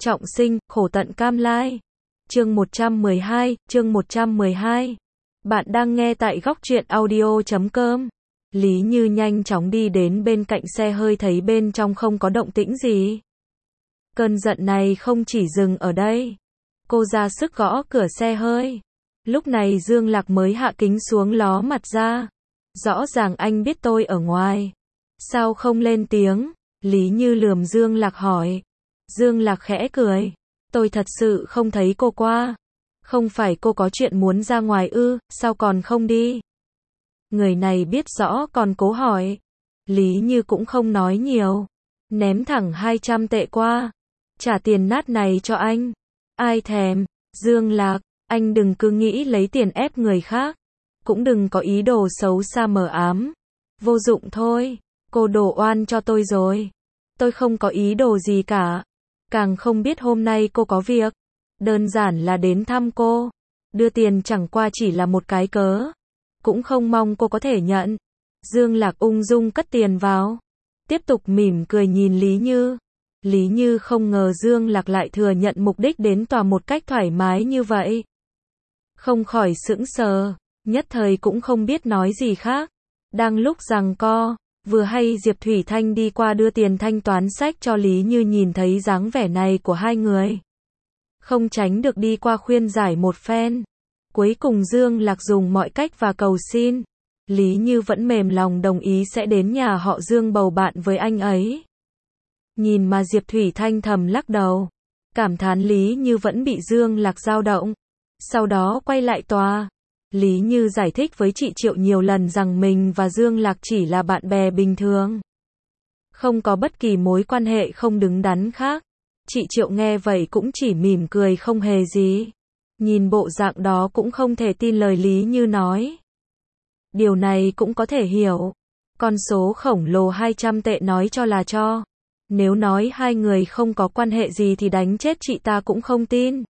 trọng sinh, khổ tận cam lai. Chương 112. Bạn đang nghe tại góc truyện audio.com. Lý Như nhanh chóng đi đến bên cạnh xe hơi thấy bên trong không có động tĩnh gì. Cơn giận này không chỉ dừng ở đây. Cô ra sức gõ cửa xe hơi. Lúc này Dương Lạc mới hạ kính xuống ló mặt ra. Rõ ràng anh biết tôi ở ngoài. Sao không lên tiếng? Lý Như lườm Dương Lạc hỏi. Dương Lạc khẽ cười. Tôi thật sự không thấy cô qua. Không phải cô có chuyện muốn ra ngoài ư, sao còn không đi? Người này biết rõ còn cố hỏi. Lý Như cũng không nói nhiều. Ném thẳng 200 tệ qua. Trả tiền nát này cho anh. Ai thèm. Dương Lạc, anh đừng cứ nghĩ lấy tiền ép người khác. Cũng đừng có ý đồ xấu xa mờ ám. Vô dụng thôi. Cô đổ oan cho tôi rồi. Tôi không có ý đồ gì cả. Càng không biết hôm nay cô có việc. Đơn giản là đến thăm cô. Đưa tiền chẳng qua chỉ là một cái cớ. Cũng không mong cô có thể nhận. Dương Lạc ung dung cất tiền vào. Tiếp tục mỉm cười nhìn Lý Như. Lý Như không ngờ Dương Lạc lại thừa nhận mục đích đến tòa một cách thoải mái như vậy. Không khỏi sững sờ. Nhất thời cũng không biết nói gì khác. Đang lúc giằng co. Vừa hay Diệp Thủy Thanh đi qua đưa tiền thanh toán sách cho Lý Như, nhìn thấy dáng vẻ này của hai người. Không tránh được đi qua khuyên giải một phen. Cuối cùng Dương Lạc dùng mọi cách và cầu xin. Lý Như vẫn mềm lòng đồng ý sẽ đến nhà họ Dương bầu bạn với anh ấy. Nhìn mà Diệp Thủy Thanh thầm lắc đầu. Cảm thán Lý Như vẫn bị Dương Lạc dao động. Sau đó quay lại tòa. Lý Như giải thích với chị Triệu nhiều lần rằng mình và Dương Lạc chỉ là bạn bè bình thường. Không có bất kỳ mối quan hệ không đứng đắn khác. Chị Triệu nghe vậy cũng chỉ mỉm cười không hề gì. Nhìn bộ dạng đó cũng không thể tin lời Lý Như nói. Điều này cũng có thể hiểu. Con số khổng lồ 200 tệ nói cho là cho. Nếu nói hai người không có quan hệ gì thì đánh chết chị ta cũng không tin.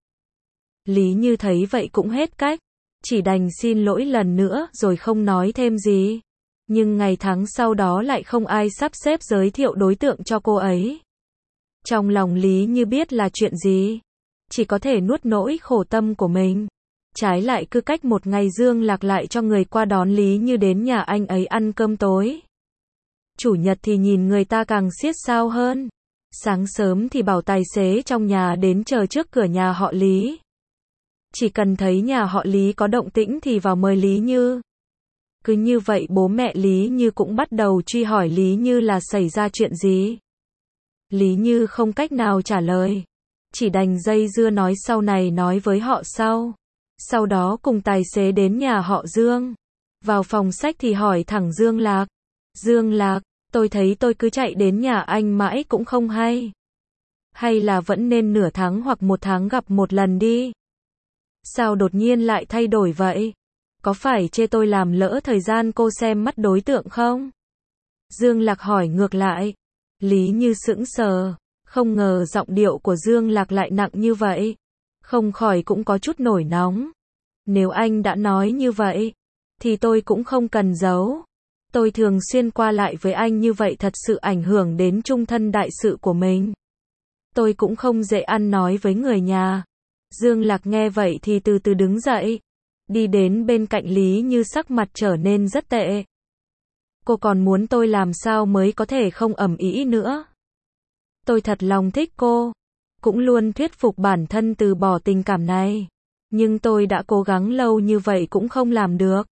Lý Như thấy vậy cũng hết cách. Chỉ đành xin lỗi lần nữa rồi không nói thêm gì. Nhưng ngày tháng sau đó lại không ai sắp xếp giới thiệu đối tượng cho cô ấy. Trong lòng Lý Như biết là chuyện gì. Chỉ có thể nuốt nỗi khổ tâm của mình. Trái lại cứ cách một ngày Dương Lạc lại cho người qua đón Lý Như đến nhà anh ấy ăn cơm tối. Chủ nhật thì nhìn người ta càng siết sao hơn. Sáng sớm thì bảo tài xế trong nhà đến chờ trước cửa nhà họ Lý. Chỉ cần thấy nhà họ Lý có động tĩnh thì vào mời Lý Như. Cứ như vậy bố mẹ Lý Như cũng bắt đầu truy hỏi Lý Như là xảy ra chuyện gì. Lý Như không cách nào trả lời. Chỉ đành dây dưa nói sau này nói với họ sau. Sau đó cùng tài xế đến nhà họ Dương. Vào phòng sách thì hỏi thẳng Dương Lạc. Dương Lạc, tôi thấy tôi cứ chạy đến nhà anh mãi cũng không hay. Hay là vẫn nên nửa tháng hoặc một tháng gặp một lần đi. Sao đột nhiên lại thay đổi vậy? Có phải chê tôi làm lỡ thời gian cô xem mắt đối tượng không? Dương Lạc hỏi ngược lại. Lý Như sững sờ. Không ngờ giọng điệu của Dương Lạc lại nặng như vậy. Không khỏi cũng có chút nổi nóng. Nếu anh đã nói như vậy, thì tôi cũng không cần giấu. Tôi thường xuyên qua lại với anh như vậy thật sự ảnh hưởng đến chung thân đại sự của mình. Tôi cũng không dễ ăn nói với người nhà. Dương Lạc nghe vậy thì từ từ đứng dậy. Đi đến bên cạnh Lý Như, sắc mặt trở nên rất tệ. Cô còn muốn tôi làm sao mới có thể không ầm ĩ nữa? Tôi thật lòng thích cô. Cũng luôn thuyết phục bản thân từ bỏ tình cảm này. Nhưng tôi đã cố gắng lâu như vậy cũng không làm được.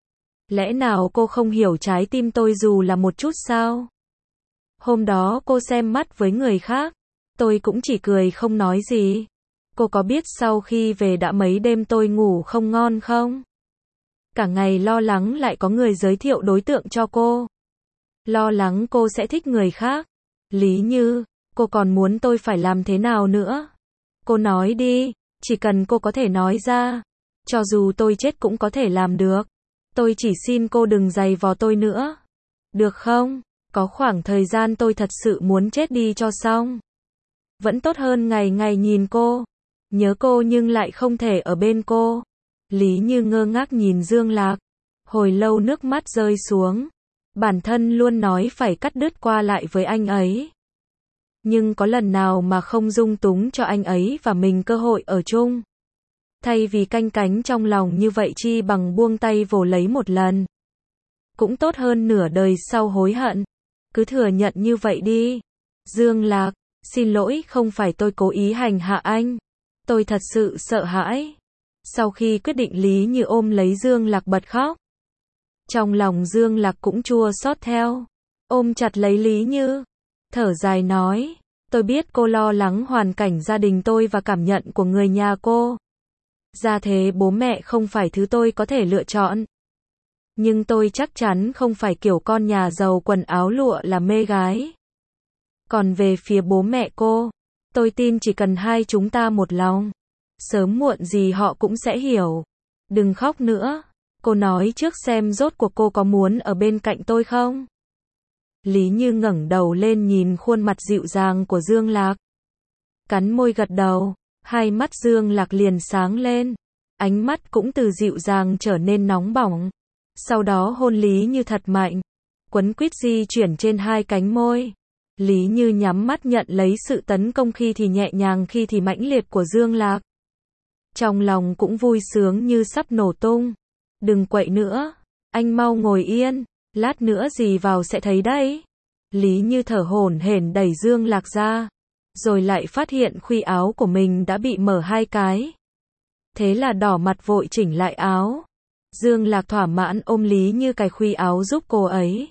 Lẽ nào cô không hiểu trái tim tôi dù là một chút sao? Hôm đó cô xem mắt với người khác. Tôi cũng chỉ cười không nói gì. Cô có biết sau khi về đã mấy đêm tôi ngủ không ngon không? Cả ngày lo lắng lại có người giới thiệu đối tượng cho cô. Lo lắng cô sẽ thích người khác. Lý Như, cô còn muốn tôi phải làm thế nào nữa? Cô nói đi, chỉ cần cô có thể nói ra. Cho dù tôi chết cũng có thể làm được. Tôi chỉ xin cô đừng giày vò tôi nữa. Được không? Có khoảng thời gian tôi thật sự muốn chết đi cho xong. Vẫn tốt hơn ngày ngày nhìn cô. Nhớ cô nhưng lại không thể ở bên cô. Lý Như ngơ ngác nhìn Dương Lạc. Hồi lâu nước mắt rơi xuống. Bản thân luôn nói phải cắt đứt qua lại với anh ấy. Nhưng có lần nào mà không dung túng cho anh ấy và mình cơ hội ở chung. Thay vì canh cánh trong lòng như vậy chi bằng buông tay vồ lấy một lần. Cũng tốt hơn nửa đời sau hối hận. Cứ thừa nhận như vậy đi. Dương Lạc, xin lỗi, không phải tôi cố ý hành hạ anh. Tôi thật sự sợ hãi. Sau khi quyết định, Lý Như ôm lấy Dương Lạc bật khóc. Trong lòng Dương Lạc cũng chua xót theo. Ôm chặt lấy Lý Như. Thở dài nói. Tôi biết cô lo lắng hoàn cảnh gia đình tôi và cảm nhận của người nhà cô. Ra thế bố mẹ không phải thứ tôi có thể lựa chọn. Nhưng tôi chắc chắn không phải kiểu con nhà giàu quần áo lụa là mê gái. Còn về phía bố mẹ cô, tôi tin chỉ cần hai chúng ta một lòng, sớm muộn gì họ cũng sẽ hiểu. Đừng khóc nữa. Cô nói trước xem rốt cuộc cô có muốn ở bên cạnh tôi không? Lý Như ngẩng đầu lên nhìn khuôn mặt dịu dàng của Dương Lạc. Cắn môi gật đầu, hai mắt Dương Lạc liền sáng lên. Ánh mắt cũng từ dịu dàng trở nên nóng bỏng. Sau đó hôn Lý Như thật mạnh. Quấn quýt di chuyển trên hai cánh môi. Lý Như nhắm mắt nhận lấy sự tấn công khi thì nhẹ nhàng khi thì mãnh liệt của Dương Lạc. Trong lòng cũng vui sướng như sắp nổ tung. Đừng quậy nữa. Anh mau ngồi yên. Lát nữa dì vào sẽ thấy đấy. Lý Như thở hổn hển đẩy Dương Lạc ra. Rồi lại phát hiện khuy áo của mình đã bị mở hai cái. Thế là đỏ mặt vội chỉnh lại áo. Dương Lạc thỏa mãn ôm Lý Như cài khuy áo giúp cô ấy.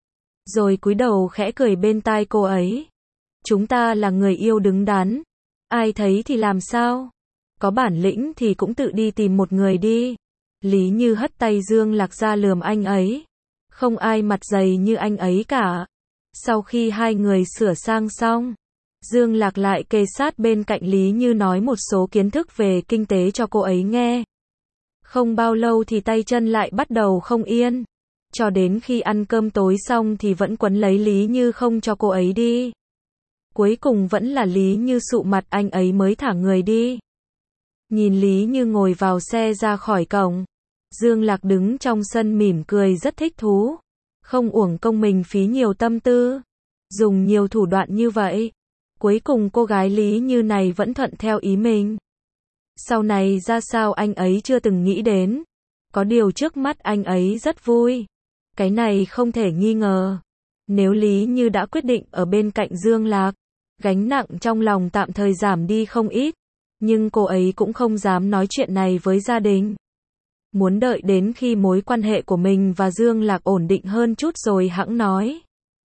Rồi cúi đầu khẽ cười bên tai cô ấy. Chúng ta là người yêu đứng đắn. Ai thấy thì làm sao? Có bản lĩnh thì cũng tự đi tìm một người đi. Lý Như hất tay Dương Lạc ra lườm anh ấy. Không ai mặt dày như anh ấy cả. Sau khi hai người sửa sang xong, Dương Lạc lại kề sát bên cạnh Lý Như nói một số kiến thức về kinh tế cho cô ấy nghe. Không bao lâu thì tay chân lại bắt đầu không yên. Cho đến khi ăn cơm tối xong thì vẫn quấn lấy Lý Như không cho cô ấy đi. Cuối cùng vẫn là Lý Như sụ mặt anh ấy mới thả người đi. Nhìn Lý Như ngồi vào xe ra khỏi cổng, Dương Lạc đứng trong sân mỉm cười rất thích thú. Không uổng công mình phí nhiều tâm tư, dùng nhiều thủ đoạn như vậy. Cuối cùng cô gái Lý Như này vẫn thuận theo ý mình. Sau này ra sao anh ấy chưa từng nghĩ đến. Có điều trước mắt anh ấy rất vui. Cái này không thể nghi ngờ. Nếu Lý Như đã quyết định ở bên cạnh Dương Lạc, gánh nặng trong lòng tạm thời giảm đi không ít. Nhưng cô ấy cũng không dám nói chuyện này với gia đình. Muốn đợi đến khi mối quan hệ của mình và Dương Lạc ổn định hơn chút rồi hẵng nói.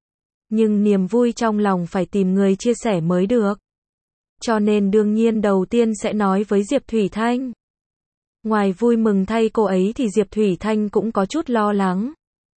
Nhưng niềm vui trong lòng phải tìm người chia sẻ mới được. Cho nên đương nhiên đầu tiên sẽ nói với Diệp Thủy Thanh. Ngoài vui mừng thay cô ấy thì Diệp Thủy Thanh cũng có chút lo lắng.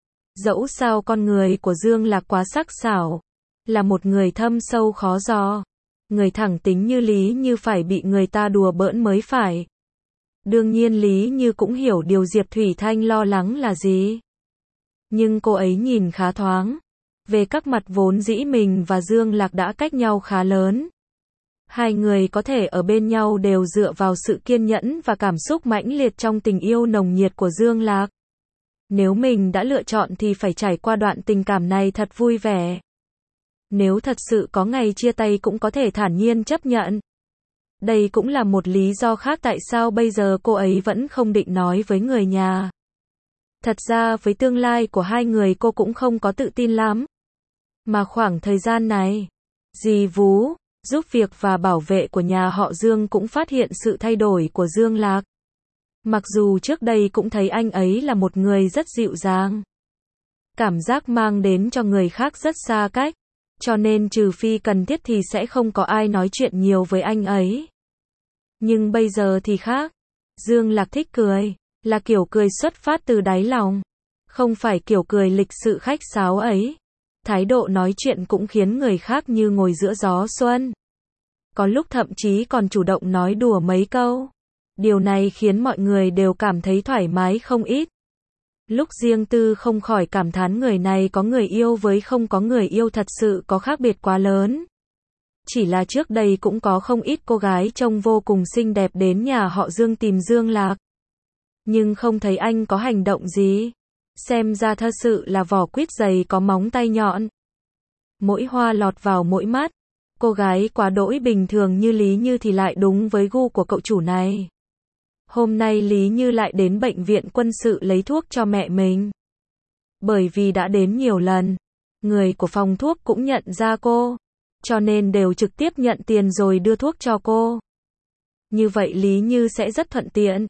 Dẫu sao con người của Dương Lạc quá sắc sảo, là một người thâm sâu khó dò. Người thẳng tính như Lý Như phải bị người ta đùa bỡn mới phải. Đương nhiên Lý Như cũng hiểu điều Diệp Thủy Thanh lo lắng là gì. Nhưng cô ấy nhìn khá thoáng. Về các mặt vốn dĩ mình và Dương Lạc đã cách nhau khá lớn. Hai người có thể ở bên nhau đều dựa vào sự kiên nhẫn và cảm xúc mãnh liệt trong tình yêu nồng nhiệt của Dương Lạc. Nếu mình đã lựa chọn thì phải trải qua đoạn tình cảm này thật vui vẻ. Nếu thật sự có ngày chia tay cũng có thể thản nhiên chấp nhận. Đây cũng là một lý do khác tại sao bây giờ cô ấy vẫn không định nói với người nhà. Thật ra với tương lai của hai người cô cũng không có tự tin lắm. Mà khoảng thời gian này, dì Vú, giúp việc và bảo vệ của nhà họ Dương cũng phát hiện sự thay đổi của Dương Lạc. Mặc dù trước đây cũng thấy anh ấy là một người rất dịu dàng. Cảm giác mang đến cho người khác rất xa cách. Cho nên trừ phi cần thiết thì sẽ không có ai nói chuyện nhiều với anh ấy. Nhưng bây giờ thì khác. Dương Lạc thích cười, là kiểu cười xuất phát từ đáy lòng. Không phải kiểu cười lịch sự khách sáo ấy. Thái độ nói chuyện cũng khiến người khác như ngồi giữa gió xuân. Có lúc thậm chí còn chủ động nói đùa mấy câu. Điều này khiến mọi người đều cảm thấy thoải mái không ít. Lúc riêng tư không khỏi cảm thán người này có người yêu với không có người yêu thật sự có khác biệt quá lớn. Chỉ là trước đây cũng có không ít cô gái trông vô cùng xinh đẹp đến nhà họ Dương tìm Dương Lạc. Nhưng không thấy anh có hành động gì. Xem ra thật sự là vỏ quýt dày có móng tay nhọn. Mỗi hoa lọt vào mỗi mắt. Cô gái quá đỗi bình thường như Lý Như thì lại đúng với gu của cậu chủ này. Hôm nay Lý Như lại đến bệnh viện quân sự lấy thuốc cho mẹ mình. Bởi vì đã đến nhiều lần, người của phòng thuốc cũng nhận ra cô, cho nên đều trực tiếp nhận tiền rồi đưa thuốc cho cô. Như vậy Lý Như sẽ rất thuận tiện.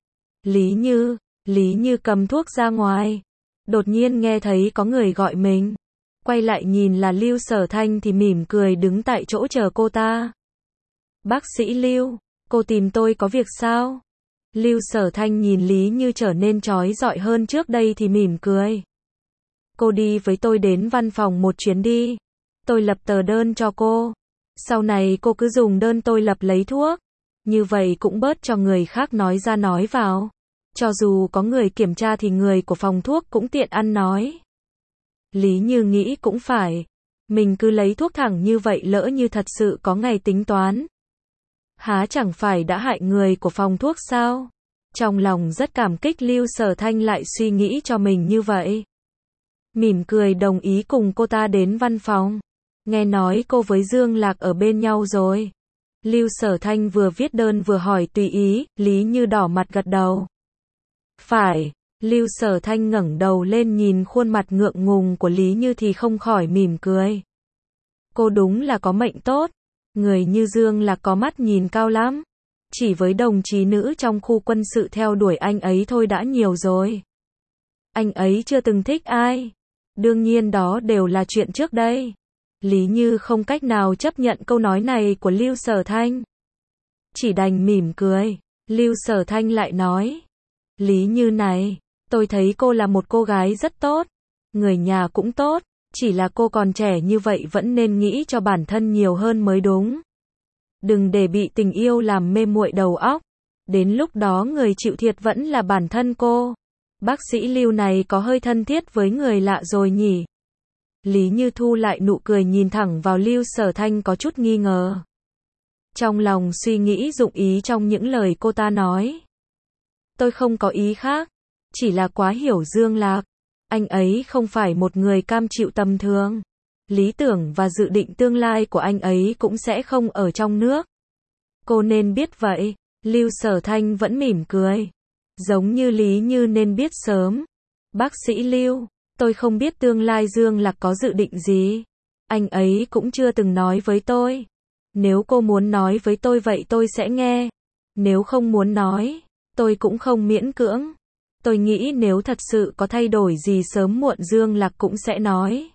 Lý Như cầm thuốc ra ngoài. Đột nhiên nghe thấy có người gọi mình. Quay lại nhìn là Lưu Sở Thanh thì mỉm cười đứng tại chỗ chờ cô ta. Bác sĩ Lưu, cô tìm tôi có việc sao? Lưu Sở Thanh nhìn Lý Như trở nên chói rọi hơn trước đây thì mỉm cười. Cô đi với tôi đến văn phòng một chuyến đi. Tôi lập tờ đơn cho cô. Sau này cô cứ dùng đơn tôi lập lấy thuốc. Như vậy cũng bớt cho người khác nói ra nói vào. Cho dù có người kiểm tra thì người của phòng thuốc cũng tiện ăn nói. Lý Như nghĩ cũng phải. Mình cứ lấy thuốc thẳng như vậy lỡ như thật sự có ngày tính toán. Há chẳng phải đã hại người của phòng thuốc sao? Trong lòng rất cảm kích Lưu Sở Thanh lại suy nghĩ cho mình như vậy. Mỉm cười đồng ý cùng cô ta đến văn phòng. Nghe nói cô với Dương Lạc ở bên nhau rồi. Lưu Sở Thanh vừa viết đơn vừa hỏi tùy ý, Lý Như đỏ mặt gật đầu. Phải, Lưu Sở Thanh ngẩng đầu lên nhìn khuôn mặt ngượng ngùng của Lý Như thì không khỏi mỉm cười. Cô đúng là có mệnh tốt. Người như Dương Lạc có mắt nhìn cao lắm. Chỉ với đồng chí nữ trong khu quân sự theo đuổi anh ấy thôi đã nhiều rồi. Anh ấy chưa từng thích ai. Đương nhiên đó đều là chuyện trước đây. Lý Như không cách nào chấp nhận câu nói này của Lưu Sở Thanh. Chỉ đành mỉm cười. Lưu Sở Thanh lại nói. Lý Như này, tôi thấy cô là một cô gái rất tốt. Người nhà cũng tốt. Chỉ là cô còn trẻ như vậy vẫn nên nghĩ cho bản thân nhiều hơn mới đúng. Đừng để bị tình yêu làm mê muội đầu óc. Đến lúc đó người chịu thiệt vẫn là bản thân cô. Bác sĩ Lưu này có hơi thân thiết với người lạ rồi nhỉ? Lý Như thu lại nụ cười nhìn thẳng vào Lưu Sở Thanh có chút nghi ngờ. Trong lòng suy nghĩ dụng ý trong những lời cô ta nói. Tôi không có ý khác. Chỉ là quá hiểu Dương Lạc. Anh ấy không phải một người cam chịu tầm thường. Lý tưởng và dự định tương lai của anh ấy cũng sẽ không ở trong nước. Cô nên biết vậy. Lưu Sở Thanh vẫn mỉm cười. Giống như Lý Như nên biết sớm. Bác sĩ Lưu, tôi không biết tương lai Dương Lạc có dự định gì. Anh ấy cũng chưa từng nói với tôi. Nếu cô muốn nói với tôi vậy tôi sẽ nghe. Nếu không muốn nói, tôi cũng không miễn cưỡng. Tôi nghĩ nếu thật sự có thay đổi gì sớm muộn Dương Lạc cũng sẽ nói.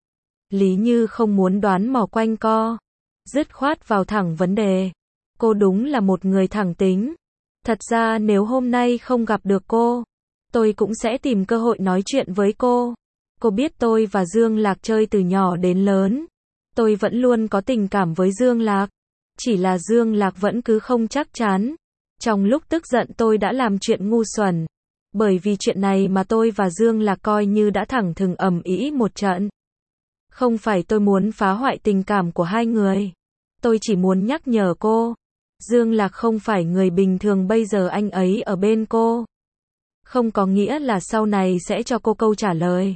Lý Như không muốn đoán mò quanh co. Dứt khoát vào thẳng vấn đề. Cô đúng là một người thẳng tính. Thật ra nếu hôm nay không gặp được cô, tôi cũng sẽ tìm cơ hội nói chuyện với cô. Cô biết tôi và Dương Lạc chơi từ nhỏ đến lớn. Tôi vẫn luôn có tình cảm với Dương Lạc. Chỉ là Dương Lạc vẫn cứ không chắc chắn. Trong lúc tức giận tôi đã làm chuyện ngu xuẩn. Bởi vì chuyện này mà tôi và Dương Lạc coi như đã thẳng thừng ầm ĩ một trận. Không phải tôi muốn phá hoại tình cảm của hai người. Tôi chỉ muốn nhắc nhở cô. Dương Lạc không phải người bình thường, bây giờ anh ấy ở bên cô. Không có nghĩa là sau này sẽ cho cô câu trả lời.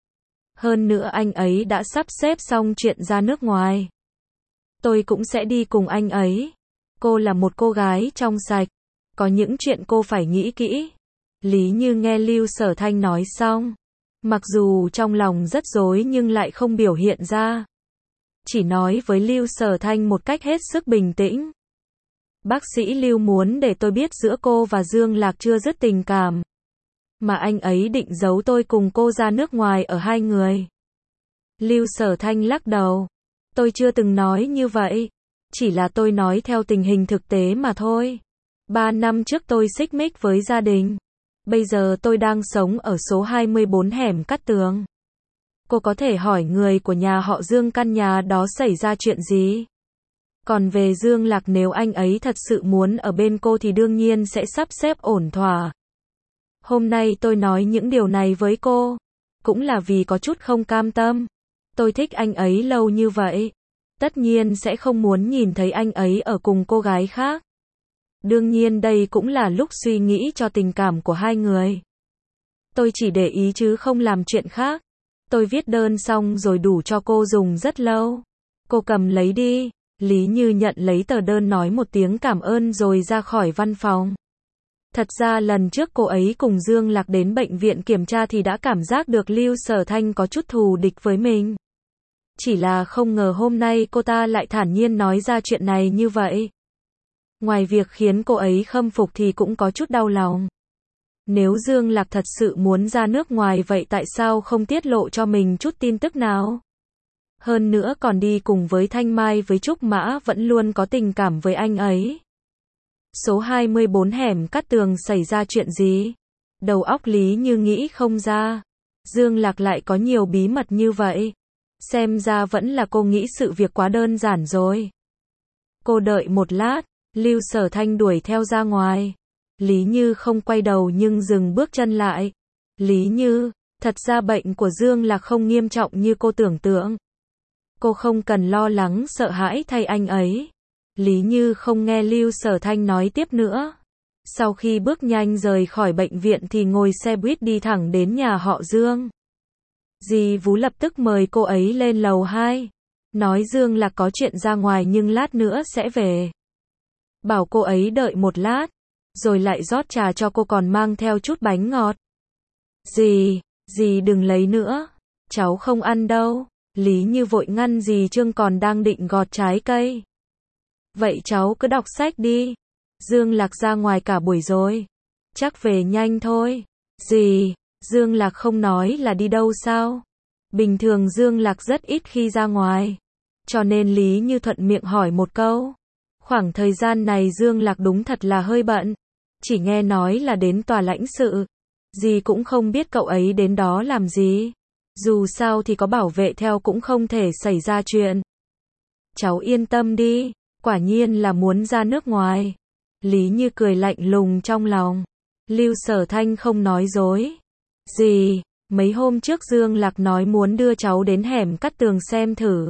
Hơn nữa anh ấy đã sắp xếp xong chuyện ra nước ngoài. Tôi cũng sẽ đi cùng anh ấy. Cô là một cô gái trong sạch. Có những chuyện cô phải nghĩ kỹ. Lý Như nghe Lưu Sở Thanh nói xong. Mặc dù trong lòng rất rối nhưng lại không biểu hiện ra. Chỉ nói với Lưu Sở Thanh một cách hết sức bình tĩnh. Bác sĩ Lưu muốn để tôi biết giữa cô và Dương Lạc chưa dứt tình cảm. Mà anh ấy định giấu tôi cùng cô ra nước ngoài ở hai người. Lưu Sở Thanh lắc đầu. Tôi chưa từng nói như vậy. Chỉ là tôi nói theo tình hình thực tế mà thôi. 3 năm trước tôi xích mích với gia đình. Bây giờ tôi đang sống ở số 24 hẻm Cát Tường. Cô có thể hỏi người của nhà họ Dương căn nhà đó xảy ra chuyện gì. Còn về Dương Lạc, nếu anh ấy thật sự muốn ở bên cô thì đương nhiên sẽ sắp xếp ổn thỏa. Hôm nay tôi nói những điều này với cô, cũng là vì có chút không cam tâm. Tôi thích anh ấy lâu như vậy. Tất nhiên sẽ không muốn nhìn thấy anh ấy ở cùng cô gái khác. Đương nhiên đây cũng là lúc suy nghĩ cho tình cảm của hai người. Tôi chỉ để ý chứ không làm chuyện khác. Tôi viết đơn xong rồi đủ cho cô dùng rất lâu. Cô cầm lấy đi. Lý Như nhận lấy tờ đơn nói một tiếng cảm ơn rồi ra khỏi văn phòng. Thật ra lần trước cô ấy cùng Dương Lạc đến bệnh viện kiểm tra thì đã cảm giác được Lưu Sở Thanh có chút thù địch với mình. Chỉ là không ngờ hôm nay cô ta lại thản nhiên nói ra chuyện này như vậy. Ngoài việc khiến cô ấy khâm phục thì cũng có chút đau lòng. Nếu Dương Lạc thật sự muốn ra nước ngoài vậy tại sao không tiết lộ cho mình chút tin tức nào? Hơn nữa còn đi cùng với Thanh Mai với Trúc Mã vẫn luôn có tình cảm với anh ấy. Số 24 hẻm Cát Tường xảy ra chuyện gì? Đầu óc Lý Như nghĩ không ra. Dương Lạc lại có nhiều bí mật như vậy. Xem ra vẫn là cô nghĩ sự việc quá đơn giản rồi. Cô đợi một lát, Lưu Sở Thanh đuổi theo ra ngoài. Lý Như không quay đầu nhưng dừng bước chân lại. Lý Như, thật ra bệnh của Dương Lạc không nghiêm trọng như cô tưởng tượng. Cô không cần lo lắng sợ hãi thay anh ấy. Lý Như không nghe Lưu Sở Thanh nói tiếp nữa. Sau khi bước nhanh rời khỏi bệnh viện thì ngồi xe buýt đi thẳng đến nhà họ Dương. Dì Vú lập tức mời cô ấy lên lầu 2. Nói Dương Lạc có chuyện ra ngoài nhưng lát nữa sẽ về. Bảo cô ấy đợi một lát. Rồi lại rót trà cho cô còn mang theo chút bánh ngọt. Dì đừng lấy nữa. Cháu không ăn đâu. Lý Như vội ngăn dì Trương còn đang định gọt trái cây. Vậy cháu cứ đọc sách đi. Dương Lạc ra ngoài cả buổi rồi. Chắc về nhanh thôi. Dì, Dương Lạc không nói là đi đâu sao? Bình thường Dương Lạc rất ít khi ra ngoài. Cho nên Lý Như thuận miệng hỏi một câu. Khoảng thời gian này Dương Lạc đúng thật là hơi bận. Chỉ nghe nói là đến tòa lãnh sự. Dì cũng không biết cậu ấy đến đó làm gì. Dù sao thì có bảo vệ theo cũng không thể xảy ra chuyện. Cháu yên tâm đi. Quả nhiên là muốn ra nước ngoài. Lý Như cười lạnh lùng trong lòng. Lưu Sở Thanh không nói dối. Dì, mấy hôm trước Dương Lạc nói muốn đưa cháu đến hẻm Cát Tường xem thử.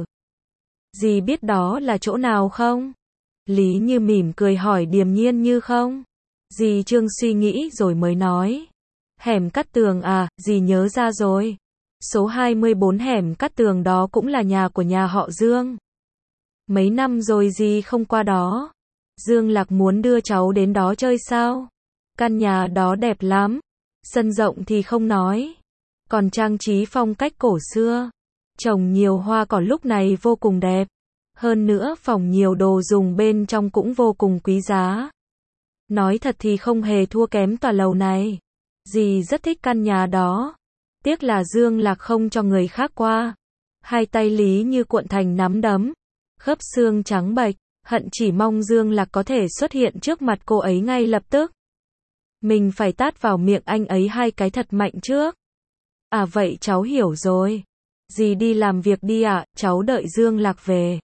Dì biết đó là chỗ nào không? Lý Như mỉm cười hỏi điềm nhiên như không. Dì Trương suy nghĩ rồi mới nói. Hẻm Cát Tường à, dì nhớ ra rồi. Số 24 hẻm Cát Tường đó cũng là nhà của nhà họ Dương. Mấy năm rồi dì không qua đó. Dương Lạc muốn đưa cháu đến đó chơi sao? Căn nhà đó đẹp lắm. Sân rộng thì không nói. Còn trang trí phong cách cổ xưa. Trồng nhiều hoa cỏ lúc này vô cùng đẹp. Hơn nữa phòng nhiều đồ dùng bên trong cũng vô cùng quý giá. Nói thật thì không hề thua kém tòa lầu này. Dì rất thích căn nhà đó. Tiếc là Dương Lạc không cho người khác qua. Hai tay Lý Như cuộn thành nắm đấm. Khớp xương trắng bệch. Hận chỉ mong Dương Lạc có thể xuất hiện trước mặt cô ấy ngay lập tức. Mình phải tát vào miệng anh ấy 2 cái thật mạnh trước. À vậy cháu hiểu rồi. Dì đi làm việc đi ạ, cháu đợi Dương Lạc về.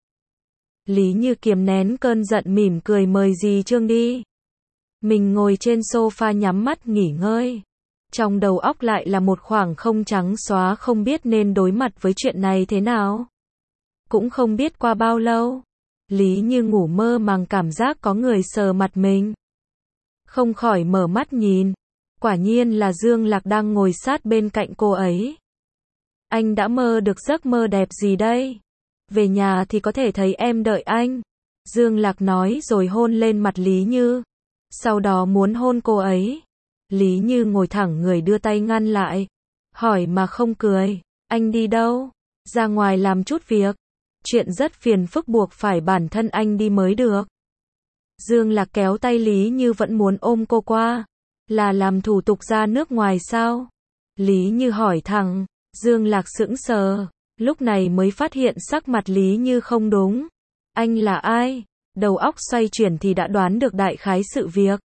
Lý Như kiềm nén cơn giận mỉm cười mời dì Trương đi. Mình ngồi trên sofa nhắm mắt nghỉ ngơi. Trong đầu óc lại là một khoảng không trắng xóa không biết nên đối mặt với chuyện này thế nào. Cũng không biết qua bao lâu. Lý Như ngủ mơ màng cảm giác có người sờ mặt mình. Không khỏi mở mắt nhìn. Quả nhiên là Dương Lạc đang ngồi sát bên cạnh cô ấy. Anh đã mơ được giấc mơ đẹp gì đây? Về nhà thì có thể thấy em đợi anh. Dương Lạc nói rồi hôn lên mặt Lý Như. Sau đó muốn hôn cô ấy. Lý Như ngồi thẳng người đưa tay ngăn lại. Hỏi mà không cười. Anh đi đâu? Ra ngoài làm chút việc. Chuyện rất phiền phức buộc phải bản thân anh đi mới được. Dương Lạc kéo tay Lý Như vẫn muốn ôm cô qua. Là làm thủ tục ra nước ngoài sao? Lý Như hỏi thẳng. Dương Lạc sững sờ. Lúc này mới phát hiện sắc mặt Lý Như không đúng. Anh là ai? Đầu óc xoay chuyển thì đã đoán được đại khái sự việc.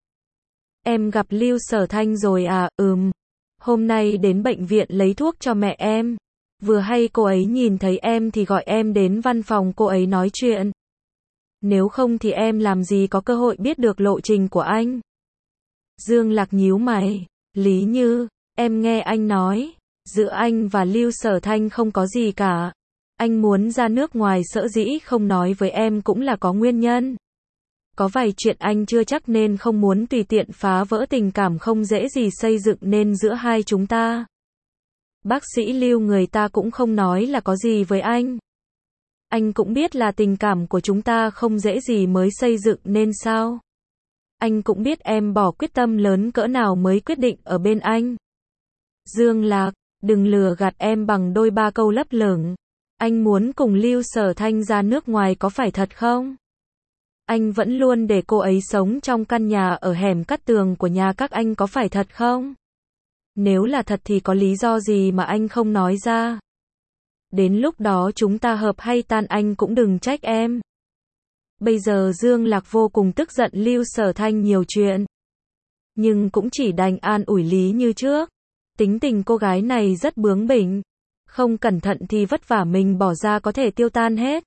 Em gặp Lưu Sở Thanh rồi à? Hôm nay đến bệnh viện lấy thuốc cho mẹ em. Vừa hay cô ấy nhìn thấy em thì gọi em đến văn phòng cô ấy nói chuyện. Nếu không thì em làm gì có cơ hội biết được lộ trình của anh. Dương Lạc nhíu mày. Lý Như, em nghe anh nói. Giữa anh và Lưu Sở Thanh không có gì cả. Anh muốn ra nước ngoài sở dĩ không nói với em cũng là có nguyên nhân. Có vài chuyện anh chưa chắc nên không muốn tùy tiện phá vỡ tình cảm không dễ gì xây dựng nên giữa hai chúng ta. Bác sĩ Lưu người ta cũng không nói là có gì với anh. Anh cũng biết là tình cảm của chúng ta không dễ gì mới xây dựng nên sao? Anh cũng biết em bỏ quyết tâm lớn cỡ nào mới quyết định ở bên anh. Dương Lạc, đừng lừa gạt em bằng đôi ba câu lấp lửng. Anh muốn cùng Lưu Sở Thanh ra nước ngoài có phải thật không? Anh vẫn luôn để cô ấy sống trong căn nhà ở hẻm cắt tường của nhà các anh có phải thật không? Nếu là thật thì có lý do gì mà anh không nói ra? Đến lúc đó chúng ta hợp hay tan anh cũng đừng trách em. Bây giờ Dương Lạc vô cùng tức giận Lưu Sở Thanh nhiều chuyện. Nhưng cũng chỉ đành an ủi Lý Như trước. Tính tình cô gái này rất bướng bỉnh. Không cẩn thận thì vất vả mình bỏ ra có thể tiêu tan hết.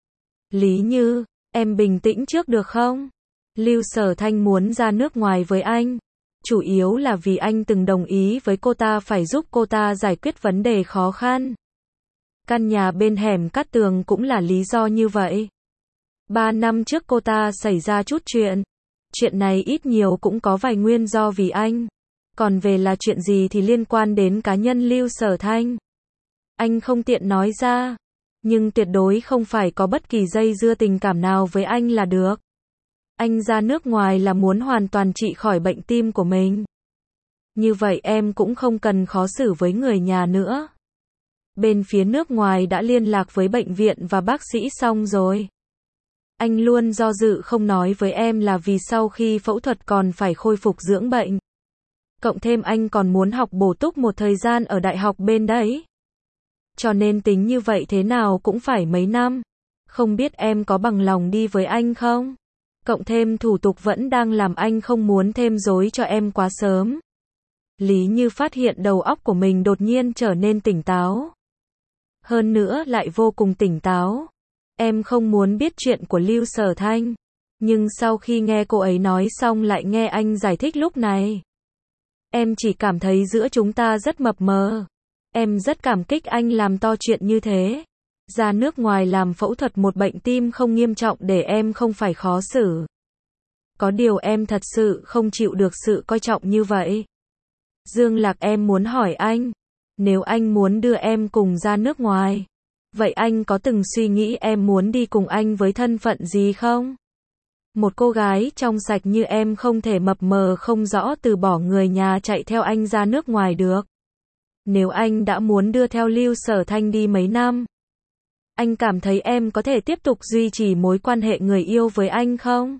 Lý Như, em bình tĩnh trước được không? Lưu Sở Thanh muốn ra nước ngoài với anh. Chủ yếu là vì anh từng đồng ý với cô ta phải giúp cô ta giải quyết vấn đề khó khăn. Căn nhà bên hẻm cắt tường cũng là lý do như vậy. 3 năm trước cô ta xảy ra chút chuyện. Chuyện này ít nhiều cũng có vài nguyên do vì anh. Còn về là chuyện gì thì liên quan đến cá nhân Lưu Sở Thanh. Anh không tiện nói ra. Nhưng tuyệt đối không phải có bất kỳ dây dưa tình cảm nào với anh là được. Anh ra nước ngoài là muốn hoàn toàn trị khỏi bệnh tim của mình. Như vậy em cũng không cần khó xử với người nhà nữa. Bên phía nước ngoài đã liên lạc với bệnh viện và bác sĩ xong rồi. Anh luôn do dự không nói với em là vì sau khi phẫu thuật còn phải khôi phục dưỡng bệnh. Cộng thêm anh còn muốn học bổ túc một thời gian ở đại học bên đấy. Cho nên tính như vậy thế nào cũng phải mấy năm. Không biết em có bằng lòng đi với anh không? Cộng thêm thủ tục vẫn đang làm anh không muốn thêm rối cho em quá sớm. Lý Như phát hiện đầu óc của mình đột nhiên trở nên tỉnh táo. Hơn nữa lại vô cùng tỉnh táo. Em không muốn biết chuyện của Lưu Sở Thanh. Nhưng sau khi nghe cô ấy nói xong lại nghe anh giải thích lúc này. Em chỉ cảm thấy giữa chúng ta rất mập mờ. Em rất cảm kích anh làm to chuyện như thế. Ra nước ngoài làm phẫu thuật một bệnh tim không nghiêm trọng để em không phải khó xử. Có điều em thật sự không chịu được sự coi trọng như vậy. Dương Lạc, em muốn hỏi anh. Nếu anh muốn đưa em cùng ra nước ngoài, vậy anh có từng suy nghĩ em muốn đi cùng anh với thân phận gì không? Một cô gái trong sạch như em không thể mập mờ không rõ từ bỏ người nhà chạy theo anh ra nước ngoài được. Nếu anh đã muốn đưa theo Lưu Sở Thanh đi mấy năm, anh cảm thấy em có thể tiếp tục duy trì mối quan hệ người yêu với anh không?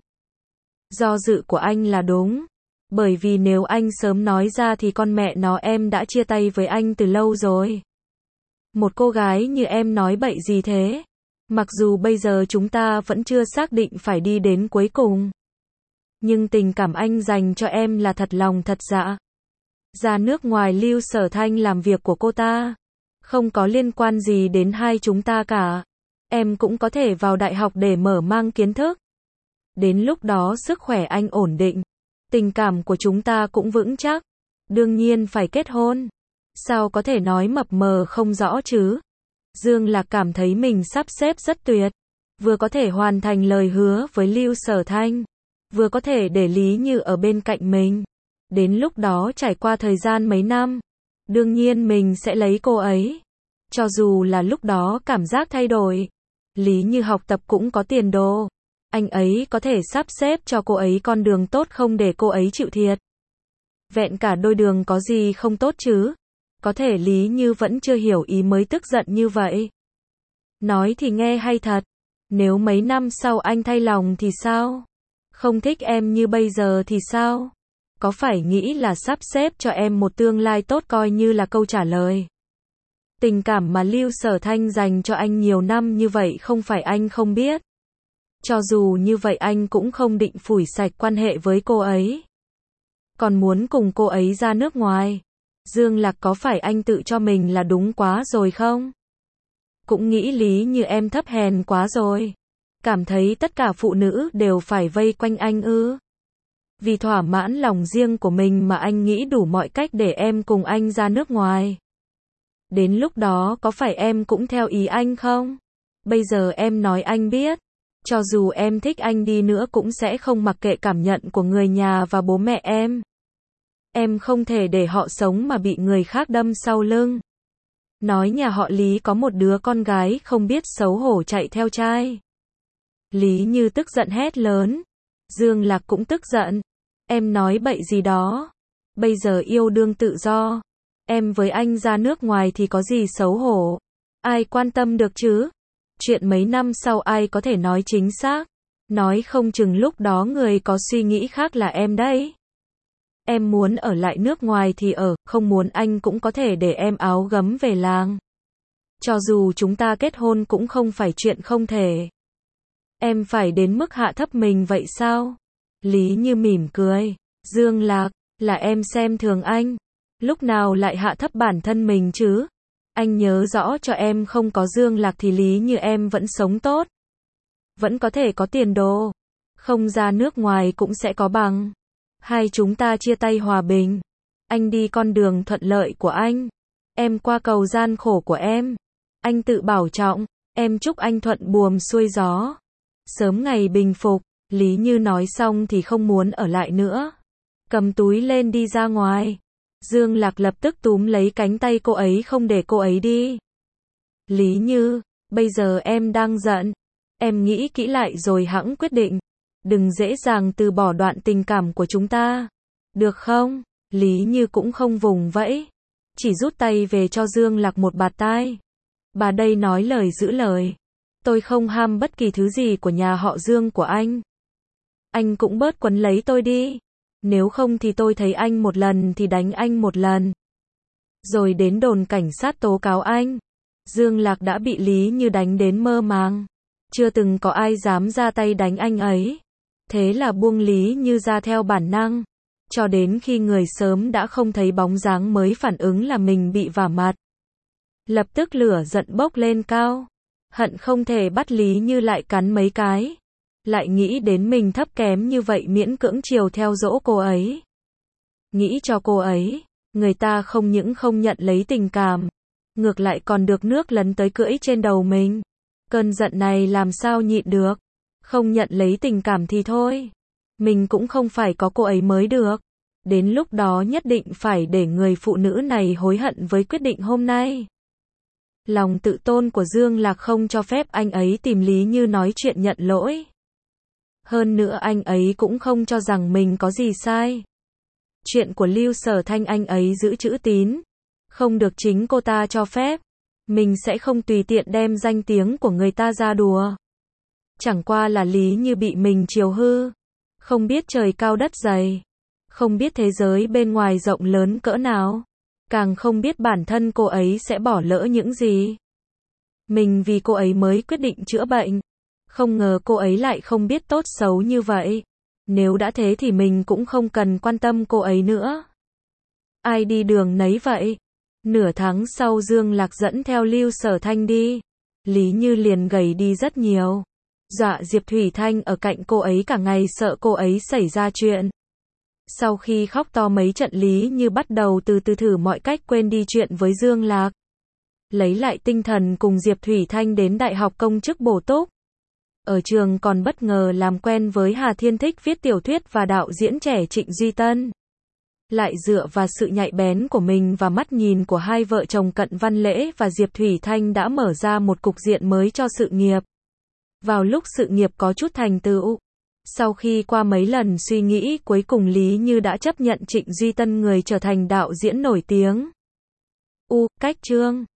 Do dự của anh là đúng. Bởi vì nếu anh sớm nói ra thì con mẹ nó em đã chia tay với anh từ lâu rồi. Một cô gái như em nói bậy gì thế? Mặc dù bây giờ chúng ta vẫn chưa xác định phải đi đến cuối cùng. Nhưng tình cảm anh dành cho em là thật lòng thật dạ. Ra nước ngoài Lưu Sở Thanh làm việc của cô ta. Không có liên quan gì đến hai chúng ta cả. Em cũng có thể vào đại học để mở mang kiến thức. Đến lúc đó sức khỏe anh ổn định. Tình cảm của chúng ta cũng vững chắc. Đương nhiên phải kết hôn. Sao có thể nói mập mờ không rõ chứ? Dương Lạc cảm thấy mình sắp xếp rất tuyệt. Vừa có thể hoàn thành lời hứa với Lưu Sở Thanh. Vừa có thể để Lý Như ở bên cạnh mình. Đến lúc đó trải qua thời gian mấy năm. Đương nhiên mình sẽ lấy cô ấy. Cho dù là lúc đó cảm giác thay đổi. Lý Như học tập cũng có tiền đồ. Anh ấy có thể sắp xếp cho cô ấy con đường tốt không để cô ấy chịu thiệt. Vẹn cả đôi đường có gì không tốt chứ? Có thể Lý Như vẫn chưa hiểu ý mới tức giận như vậy. Nói thì nghe hay thật. Nếu mấy năm sau anh thay lòng thì sao? Không thích em như bây giờ thì sao? Có phải nghĩ là sắp xếp cho em một tương lai tốt coi như là câu trả lời? Tình cảm mà Lưu Sở Thanh dành cho anh nhiều năm như vậy không phải anh không biết. Cho dù như vậy anh cũng không định phủi sạch quan hệ với cô ấy. Còn muốn cùng cô ấy ra nước ngoài. Dương Lạc, có phải anh tự cho mình là đúng quá rồi không? Cũng nghĩ Lý Như em thấp hèn quá rồi. Cảm thấy tất cả phụ nữ đều phải vây quanh anh ư? Vì thỏa mãn lòng riêng của mình mà anh nghĩ đủ mọi cách để em cùng anh ra nước ngoài. Đến lúc đó có phải em cũng theo ý anh không? Bây giờ em nói anh biết. Cho dù em thích anh đi nữa cũng sẽ không mặc kệ cảm nhận của người nhà và bố mẹ em. Em không thể để họ sống mà bị người khác đâm sau lưng. nói nhà họ Lý có một đứa con gái không biết xấu hổ chạy theo trai. Lý Như tức giận hét lớn. Dương Lạc cũng tức giận. Em nói bậy gì đó. Bây giờ yêu đương tự do. Em với anh ra nước ngoài thì có gì xấu hổ. Ai quan tâm được chứ? Chuyện mấy năm sau ai có thể nói chính xác. Nói không chừng lúc đó người có suy nghĩ khác là em đấy. Em muốn ở lại nước ngoài thì ở, không muốn anh cũng có thể để em áo gấm về làng. Cho dù chúng ta kết hôn cũng không phải chuyện không thể. Em phải đến mức hạ thấp mình vậy sao? Lý Như mỉm cười. Dương Lạc, là em xem thường anh. Lúc nào lại hạ thấp bản thân mình chứ? Anh nhớ rõ cho em không có Dương Lạc thì Lý Như em vẫn sống tốt. Vẫn có thể có tiền đồ. Không ra nước ngoài cũng sẽ có bằng. Hai chúng ta chia tay hòa bình. Anh đi con đường thuận lợi của anh. Em qua cầu gian khổ của em. Anh tự bảo trọng. Em chúc anh thuận buồm xuôi gió. Sớm ngày bình phục. Lý Như nói xong thì không muốn ở lại nữa. Cầm túi lên đi ra ngoài. Dương Lạc lập tức túm lấy cánh tay cô ấy không để cô ấy đi. Lý Như, bây giờ em đang giận. Em nghĩ kỹ lại rồi hẵng quyết định. Đừng dễ dàng từ bỏ đoạn tình cảm của chúng ta. Được không? Lý Như cũng không vùng vẫy. Chỉ rút tay về cho Dương Lạc một bạt tai. Bà đây nói lời giữ lời. Tôi không ham bất kỳ thứ gì của nhà họ Dương của anh. Anh cũng bớt quấn lấy tôi đi. Nếu không thì tôi thấy anh một lần thì đánh anh một lần. Rồi đến đồn cảnh sát tố cáo anh. Dương Lạc đã bị Lý Như đánh đến mơ màng. Chưa từng có ai dám ra tay đánh anh ấy. Thế là buông Lý Như ra theo bản năng. Cho đến khi người sớm đã không thấy bóng dáng mới phản ứng là mình bị vả mặt. Lập tức lửa giận bốc lên cao. Hận không thể bắt Lý Như lại cắn mấy cái. Lại nghĩ đến mình thấp kém như vậy miễn cưỡng chiều theo dỗ cô ấy. Nghĩ cho cô ấy, người ta không những không nhận lấy tình cảm, ngược lại còn được nước lấn tới cưỡi trên đầu mình. Cơn giận này làm sao nhịn được. Không nhận lấy tình cảm thì thôi. Mình cũng không phải có cô ấy mới được. Đến lúc đó nhất định phải để người phụ nữ này hối hận với quyết định hôm nay. Lòng tự tôn của Dương Lạc không cho phép anh ấy tìm Lý Như nói chuyện nhận lỗi. Hơn nữa anh ấy cũng không cho rằng mình có gì sai. Chuyện của Lưu Sở Thanh anh ấy giữ chữ tín. Không được chính cô ta cho phép. Mình sẽ không tùy tiện đem danh tiếng của người ta ra đùa. Chẳng qua là Lý Như bị mình chiều hư. Không biết trời cao đất dày. Không biết thế giới bên ngoài rộng lớn cỡ nào. Càng không biết bản thân cô ấy sẽ bỏ lỡ những gì. Mình vì cô ấy mới quyết định chữa bệnh. Không ngờ cô ấy lại không biết tốt xấu như vậy. Nếu đã thế thì mình cũng không cần quan tâm cô ấy nữa. Ai đi đường nấy vậy. Nửa tháng sau Dương Lạc dẫn theo Lưu Sở Thanh đi. Lý Như liền gầy đi rất nhiều. Dọa Diệp Thủy Thanh ở cạnh cô ấy cả ngày sợ cô ấy xảy ra chuyện. Sau khi khóc to mấy trận Lý Như bắt đầu từ từ thử mọi cách quên đi chuyện với Dương Lạc. Lấy lại tinh thần cùng Diệp Thủy Thanh đến Đại học Công chức bổ túc. Ở trường còn bất ngờ làm quen với Hà Thiên thích viết tiểu thuyết và đạo diễn trẻ Trịnh Duy Tân. Lại dựa vào sự nhạy bén của mình và mắt nhìn của hai vợ chồng Cận Văn Lễ và Diệp Thủy Thanh đã mở ra một cục diện mới cho sự nghiệp. Vào lúc sự nghiệp có chút thành tựu, sau khi qua mấy lần suy nghĩ cuối cùng Lý Như đã chấp nhận Trịnh Duy Tân người trở thành đạo diễn nổi tiếng. Cách chương